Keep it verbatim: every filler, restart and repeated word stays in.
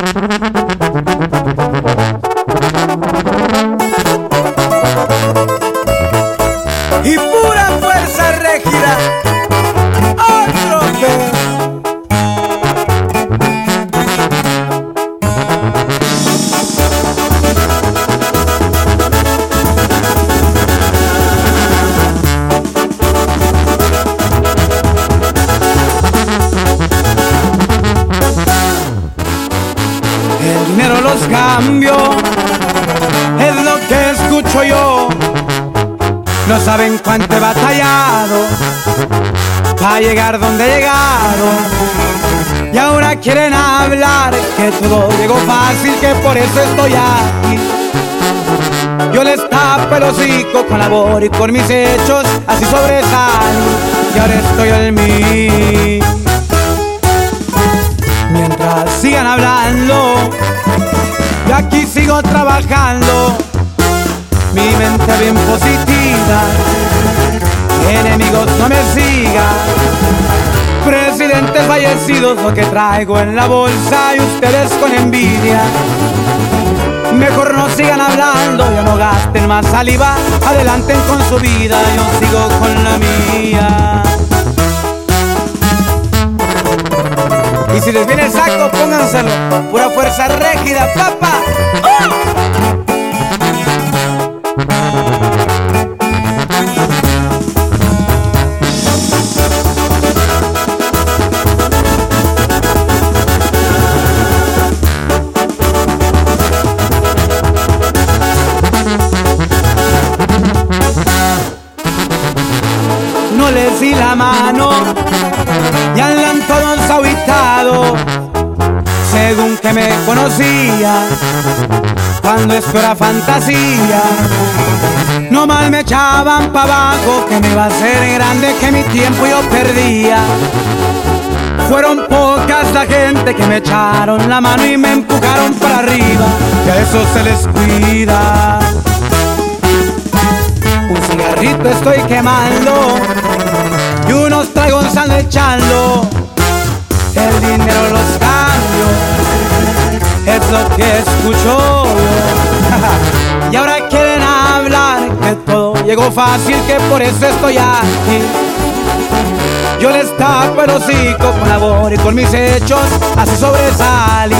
Y pura fuerza rígida, otro pez. El dinero los cambio, es lo que escucho yo. No saben cuánto he batallado para llegar donde he llegado. Y ahora quieren hablar que todo llegó fácil, que por eso estoy aquí. Yo les tapo el hocico con labor y con mis hechos, así sobresalgo. Y ahora estoy en mí. Mientras sigan hablando, yo aquí sigo trabajando. Mi mente bien positiva, enemigos no me sigan. Presidentes fallecidos lo que traigo en la bolsa y ustedes con envidia. Mejor no sigan hablando, ya no gasten más saliva. Adelanten con su vida, yo sigo con la mía. Y si les viene el saco, pónganselo. Pura fuerza rígida, papá. ¡Oh! No les di la mano y andan todos ahuitados, según que me conocía, cuando esto era fantasía. No mal me echaban pa' abajo, que me iba a ser grande, que mi tiempo yo perdía. Fueron pocas la gente que me echaron la mano y me empujaron para arriba, que a eso se les cuida. Un cigarrito estoy quemando y unos tragos ando echando. El dinero los cambio, es lo que escucho yo. Y ahora quieren hablar que todo llegó fácil, que por eso estoy aquí. Yo les tapo el hocico con labor y con mis hechos, así sobresalí.